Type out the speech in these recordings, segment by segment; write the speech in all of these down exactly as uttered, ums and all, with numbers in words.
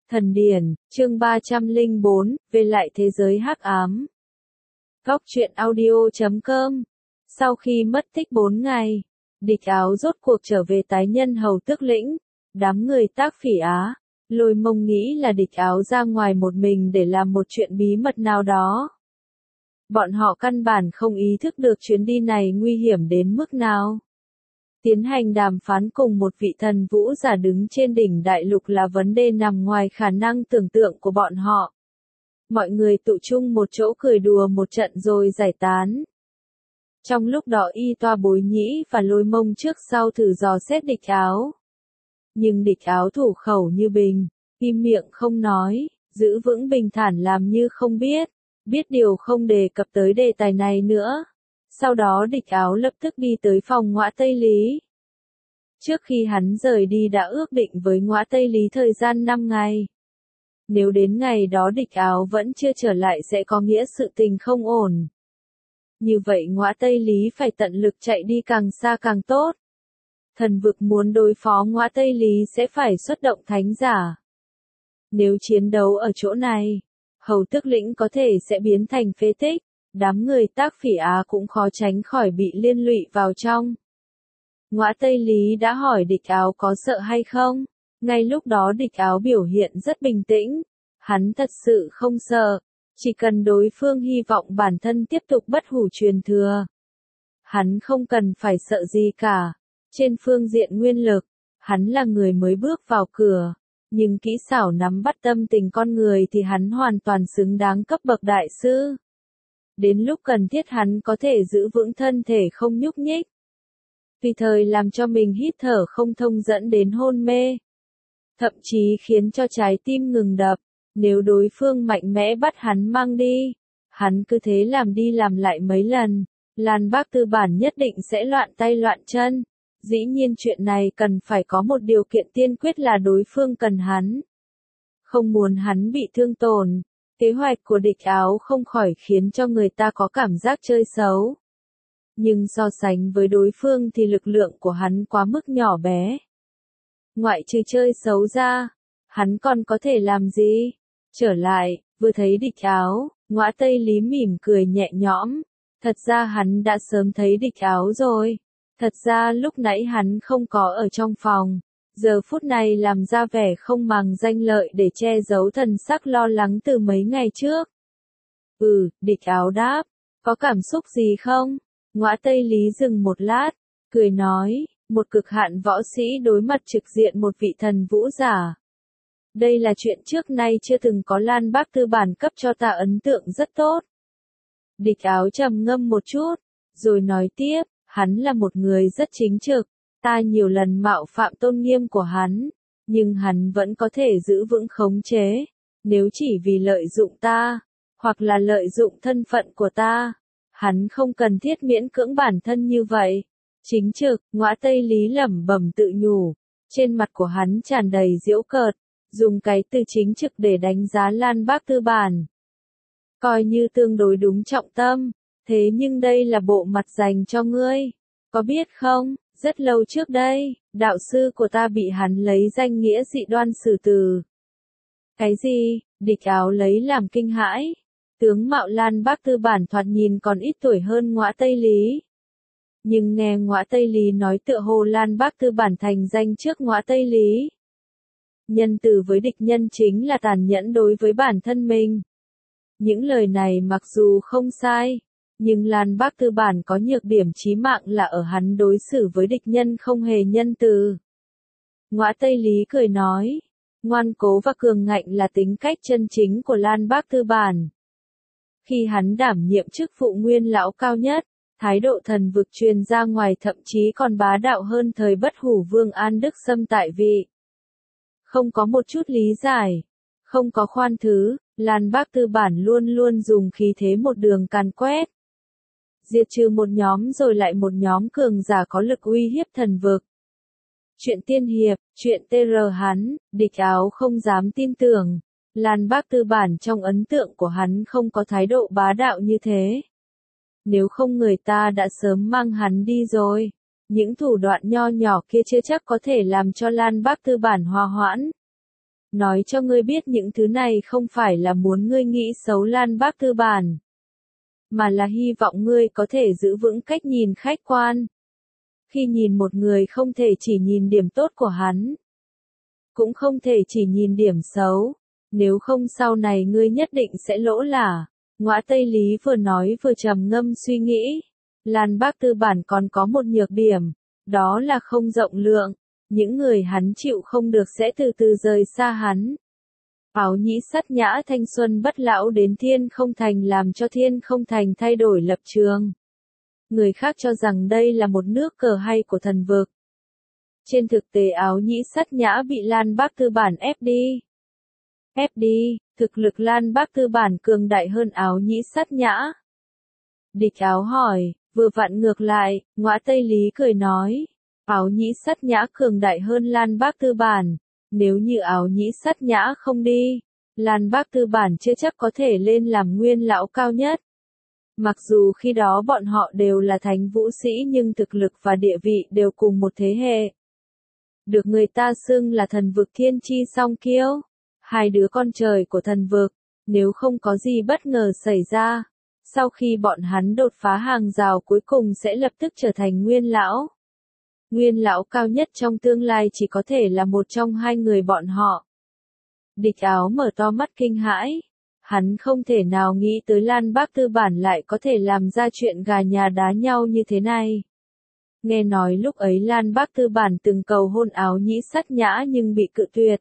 Thần điển, chương ba trăm lẻ bốn, về lại thế giới hắc ám. Góc truyện audio chấm com. Sau khi mất tích bốn ngày, Địch Áo rốt cuộc trở về tái nhân hầu tước lĩnh. Đám người Tác Phỉ Á, Lôi Mông nghĩ là Địch Áo ra ngoài một mình để làm một chuyện bí mật nào đó. Bọn họ căn bản không ý thức được chuyến đi này nguy hiểm đến mức nào. Tiến hành đàm phán cùng một vị thần vũ giả đứng trên đỉnh đại lục là vấn đề nằm ngoài khả năng tưởng tượng của bọn họ. Mọi người tụ chung một chỗ cười đùa một trận rồi giải tán. Trong lúc đó Y Toa Bối Nhĩ và Lôi Mông trước sau thử dò xét Địch Áo. Nhưng Địch Áo thủ khẩu như bình, im miệng không nói, giữ vững bình thản làm như không biết, biết điều không đề cập tới đề tài này nữa. Sau đó Địch Áo lập tức đi tới phòng Ngõa Tây Lý. Trước khi hắn rời đi đã ước định với Ngõa Tây Lý thời gian năm ngày. Nếu đến ngày đó Địch Áo vẫn chưa trở lại sẽ có nghĩa sự tình không ổn. Như vậy Ngõa Tây Lý phải tận lực chạy đi càng xa càng tốt. Thần vực muốn đối phó Ngõa Tây Lý sẽ phải xuất động thánh giả. Nếu chiến đấu ở chỗ này, hầu tước lĩnh có thể sẽ biến thành phế tích. Đám người Tác Phỉ Á cũng khó tránh khỏi bị liên lụy vào trong. Ngõa Tây Lý đã hỏi Địch Áo có sợ hay không. Ngay lúc đó Địch Áo biểu hiện rất bình tĩnh. Hắn thật sự không sợ. Chỉ cần đối phương hy vọng bản thân tiếp tục bất hủ truyền thừa. Hắn không cần phải sợ gì cả. Trên phương diện nguyên lực, hắn là người mới bước vào cửa. Nhưng kỹ xảo nắm bắt tâm tình con người thì hắn hoàn toàn xứng đáng cấp bậc đại sư. Đến lúc cần thiết hắn có thể giữ vững thân thể không nhúc nhích. Tùy thời làm cho mình hít thở không thông dẫn đến hôn mê. Thậm chí khiến cho trái tim ngừng đập. Nếu đối phương mạnh mẽ bắt hắn mang đi, hắn cứ thế làm đi làm lại mấy lần. Lan Bác Tư Bản nhất định sẽ loạn tay loạn chân. Dĩ nhiên chuyện này cần phải có một điều kiện tiên quyết là đối phương cần hắn. Không muốn hắn bị thương tổn. Kế hoạch của Địch Áo không khỏi khiến cho người ta có cảm giác chơi xấu. Nhưng so sánh với đối phương thì lực lượng của hắn quá mức nhỏ bé. Ngoại trừ chơi xấu ra, hắn còn có thể làm gì? Trở lại, vừa thấy Địch Áo, Ngõa Tây Lý mỉm cười nhẹ nhõm. Thật ra hắn đã sớm thấy Địch Áo rồi. Thật ra lúc nãy hắn không có ở trong phòng. Giờ phút này làm ra vẻ không màng danh lợi để che giấu thần sắc lo lắng từ mấy ngày trước. Ừ, Địch Áo đáp, có cảm xúc gì không? Ngõa Tây Lý dừng một lát, cười nói, một cực hạn võ sĩ đối mặt trực diện một vị thần vũ giả. Đây là chuyện trước nay chưa từng có. Lan Bác Tư Bản cấp cho ta ấn tượng rất tốt. Địch Áo trầm ngâm một chút, rồi nói tiếp, hắn là một người rất chính trực. Ta nhiều lần mạo phạm tôn nghiêm của hắn, nhưng hắn vẫn có thể giữ vững khống chế. Nếu chỉ vì lợi dụng ta, hoặc là lợi dụng thân phận của ta, hắn không cần thiết miễn cưỡng bản thân như vậy. Chính trực, Ngõa Tây Lý lẩm bẩm tự nhủ. Trên mặt của hắn tràn đầy giễu cợt, dùng cái từ chính trực để đánh giá Lan Bác Tư Bản. Coi như tương đối đúng trọng tâm, thế nhưng đây là bộ mặt dành cho ngươi. Có biết không? Rất lâu trước đây, đạo sư của ta bị hắn lấy danh nghĩa dị đoan xử tử. Cái gì? Địch Áo lấy làm kinh hãi. Tướng mạo Lan Bác Tư Bản thoạt nhìn còn ít tuổi hơn Ngõa Tây Lý. Nhưng nghe Ngõa Tây Lý nói tựa hồ Lan Bác Tư Bản thành danh trước Ngõa Tây Lý. Nhân từ với địch nhân chính là tàn nhẫn đối với bản thân mình. Những lời này mặc dù không sai. Nhưng Lan Bác Tư Bản có nhược điểm chí mạng là ở hắn đối xử với địch nhân không hề nhân từ. Ngõa Tây Lý cười nói, ngoan cố và cường ngạnh là tính cách chân chính của Lan Bác Tư Bản. Khi hắn đảm nhiệm chức vụ nguyên lão cao nhất, thái độ thần vực truyền ra ngoài thậm chí còn bá đạo hơn thời bất hủ vương An Đức Sâm tại vị. Không có một chút lý giải, không có khoan thứ, Lan Bác Tư Bản luôn luôn dùng khí thế một đường càn quét. Diệt trừ một nhóm rồi lại một nhóm cường giả có lực uy hiếp thần vực. Chuyện tiên hiệp, chuyện tê rờ hắn, Địch Áo không dám tin tưởng. Lan Bác Tư Bản trong ấn tượng của hắn không có thái độ bá đạo như thế. Nếu không người ta đã sớm mang hắn đi rồi. Những thủ đoạn nho nhỏ kia chưa chắc có thể làm cho Lan Bác Tư Bản hòa hoãn. Nói cho ngươi biết những thứ này không phải là muốn ngươi nghĩ xấu Lan Bác Tư Bản, mà là hy vọng ngươi có thể giữ vững cách nhìn khách quan. Khi nhìn một người không thể chỉ nhìn điểm tốt của hắn, cũng không thể chỉ nhìn điểm xấu, nếu không sau này ngươi nhất định sẽ lỗ lả. Ngõa Tây Lý vừa nói vừa trầm ngâm suy nghĩ. Lan Bác Tư Bản còn có một nhược điểm, đó là không rộng lượng, những người hắn chịu không được sẽ từ từ rời xa hắn. Áo Nhĩ Sắt Nhã thanh xuân bất lão đến Thiên Không Thành làm cho Thiên Không Thành thay đổi lập trường. Người khác cho rằng đây là một nước cờ hay của thần vực. Trên thực tế Áo Nhĩ Sắt Nhã bị Lan Bác Tư Bản ép đi. Ép đi, thực lực Lan Bác Tư Bản cường đại hơn Áo Nhĩ Sắt Nhã. Địch Áo hỏi, vừa vặn ngược lại, Ngõa Tây Lý cười nói, Áo Nhĩ Sắt Nhã cường đại hơn Lan Bác Tư Bản, nếu như Áo Nhĩ Sắt Nhã không đi, Lan Bác Tư Bản chưa chắc có thể lên làm nguyên lão cao nhất. Mặc dù khi đó bọn họ đều là thánh vũ sĩ nhưng thực lực và địa vị đều cùng một thế hệ. Được người ta xưng là thần vực thiên chi song kiêu, hai đứa con trời của thần vực, nếu không có gì bất ngờ xảy ra, sau khi bọn hắn đột phá hàng rào cuối cùng sẽ lập tức trở thành nguyên lão. Nguyên lão cao nhất trong tương lai chỉ có thể là một trong hai người bọn họ. Địch Áo mở to mắt kinh hãi. Hắn không thể nào nghĩ tới Lan Bác Tư Bản lại có thể làm ra chuyện gà nhà đá nhau như thế này. Nghe nói lúc ấy Lan Bác Tư Bản từng cầu hôn Áo Nhĩ Sắt Nhã nhưng bị cự tuyệt.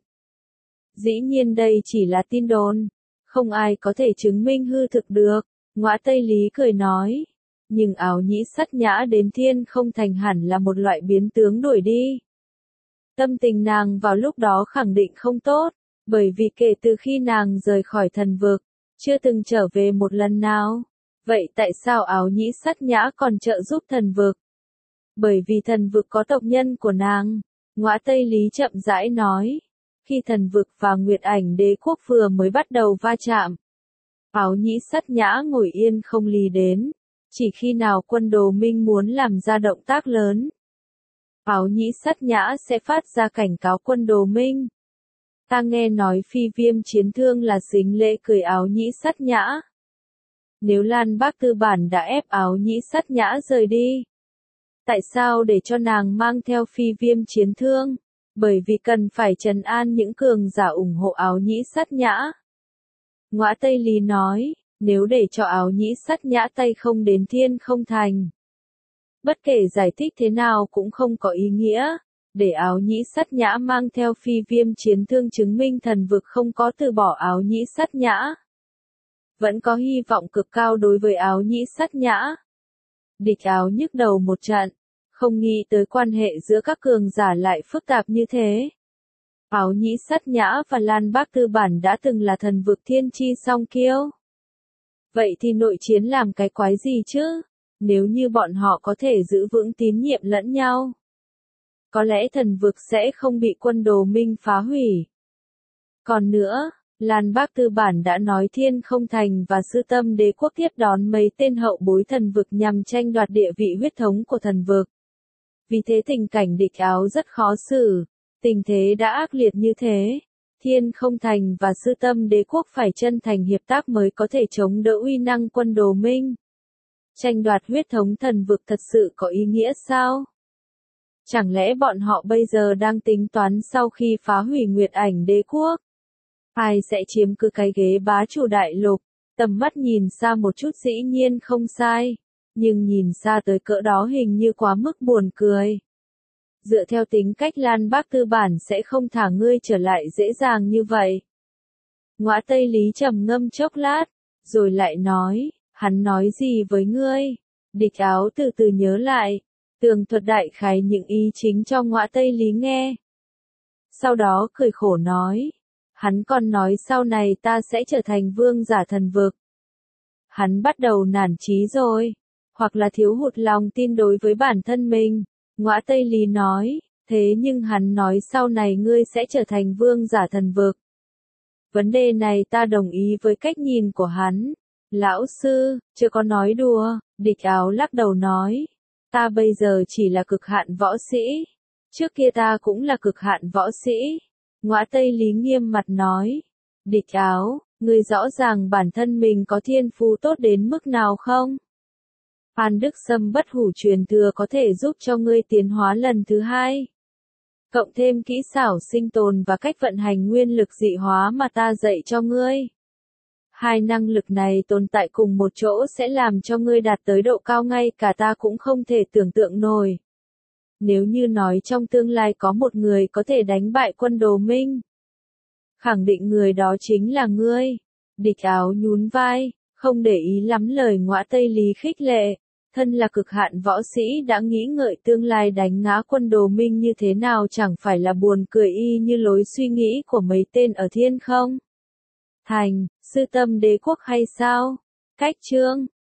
Dĩ nhiên đây chỉ là tin đồn, không ai có thể chứng minh hư thực được. Ngõa Tây Lý cười nói, nhưng Áo Nhĩ Sắt Nhã đến Thiên Không Thành hẳn là một loại biến tướng đuổi đi. Tâm tình nàng vào lúc đó khẳng định không tốt, bởi vì kể từ khi nàng rời khỏi thần vực, chưa từng trở về một lần nào. Vậy tại sao Áo Nhĩ Sắt Nhã còn trợ giúp thần vực? Bởi vì thần vực có tộc nhân của nàng. Ngõa Tây Lý chậm rãi nói, khi thần vực và Nguyệt Ảnh Đế quốc vừa mới bắt đầu va chạm, Áo Nhĩ Sắt Nhã ngồi yên không lý đến, chỉ khi nào quân Đồ Minh muốn làm ra động tác lớn, Áo Nhĩ Sắt Nhã sẽ phát ra cảnh cáo quân Đồ Minh. Ta nghe nói Phi Viêm Chiến Thương là xính lễ cưới Áo Nhĩ Sắt Nhã. Nếu Lan Bác Tư Bản đã ép Áo Nhĩ Sắt Nhã rời đi, tại sao để cho nàng mang theo Phi Viêm Chiến Thương? Bởi vì cần phải trấn an những cường giả ủng hộ Áo Nhĩ Sắt Nhã. Ngõa Tây Lý nói, nếu để cho Áo Nhĩ Sắt Nhã tay không đến Thiên Không Thành, bất kể giải thích thế nào cũng không có ý nghĩa. Để Áo Nhĩ Sắt Nhã mang theo Phi Viêm Chiến Thương chứng minh thần vực không có từ bỏ Áo Nhĩ Sắt Nhã. Vẫn có hy vọng cực cao đối với Áo Nhĩ Sắt Nhã. Địch Áo nhức đầu một trận, không nghĩ tới quan hệ giữa các cường giả lại phức tạp như thế. Áo Nhĩ Sắt Nhã và Lan Bác Tư Bản đã từng là thần vực thiên chi song kiêu. Vậy thì nội chiến làm cái quái gì chứ? Nếu như bọn họ có thể giữ vững tín nhiệm lẫn nhau, có lẽ thần vực sẽ không bị quân Đồ Minh phá hủy. Còn nữa, Lan Bác Tư Bản đã nói Thiên Không Thành và Sư Tâm Đế quốc tiếp đón mấy tên hậu bối thần vực nhằm tranh đoạt địa vị huyết thống của thần vực. Vì thế tình cảnh Địch Áo rất khó xử, tình thế đã ác liệt như thế. Thiên Không Thành và Sư Tâm Đế quốc phải chân thành hiệp tác mới có thể chống đỡ uy năng quân Đồ Minh. Tranh đoạt huyết thống thần vực thật sự có ý nghĩa sao? Chẳng lẽ bọn họ bây giờ đang tính toán sau khi phá hủy Nguyệt Ảnh Đế quốc, ai sẽ chiếm cứ cái ghế bá chủ đại lục? Tầm mắt nhìn xa một chút dĩ nhiên không sai, nhưng nhìn xa tới cỡ đó hình như quá mức buồn cười. Dựa theo tính cách Lan Bác Tư Bản sẽ không thả ngươi trở lại dễ dàng như vậy. Ngõa Tây Lý trầm ngâm chốc lát, rồi lại nói, hắn nói gì với ngươi? Địch Áo từ từ nhớ lại, tường thuật đại khái những ý chính cho Ngõa Tây Lý nghe. Sau đó cười khổ nói, hắn còn nói sau này ta sẽ trở thành vương giả thần vực. Hắn bắt đầu nản chí rồi, hoặc là thiếu hụt lòng tin đối với bản thân mình. Ngõa Tây Lý nói, thế nhưng hắn nói sau này ngươi sẽ trở thành vương giả thần vực. Vấn đề này ta đồng ý với cách nhìn của hắn. Lão sư, chưa có nói đùa. Địch Áo lắc đầu nói, ta bây giờ chỉ là cực hạn võ sĩ. Trước kia ta cũng là cực hạn võ sĩ. Ngõa Tây Lý nghiêm mặt nói. Địch Áo, ngươi rõ ràng bản thân mình có thiên phú tốt đến mức nào không? Phan Đức Sâm bất hủ truyền thừa có thể giúp cho ngươi tiến hóa lần thứ hai. Cộng thêm kỹ xảo sinh tồn và cách vận hành nguyên lực dị hóa mà ta dạy cho ngươi. Hai năng lực này tồn tại cùng một chỗ sẽ làm cho ngươi đạt tới độ cao ngay cả ta cũng không thể tưởng tượng nổi. Nếu như nói trong tương lai có một người có thể đánh bại quân Đồ Minh, khẳng định người đó chính là ngươi. Địch Áo nhún vai, không để ý lắm lời Ngõa Tây Lý khích lệ. Thân là cực hạn võ sĩ đã nghĩ ngợi tương lai đánh ngã quân Đồ Minh như thế nào chẳng phải là buồn cười y như lối suy nghĩ của mấy tên ở thiên không? Thành, sư tâm đế quốc hay sao? Cách chương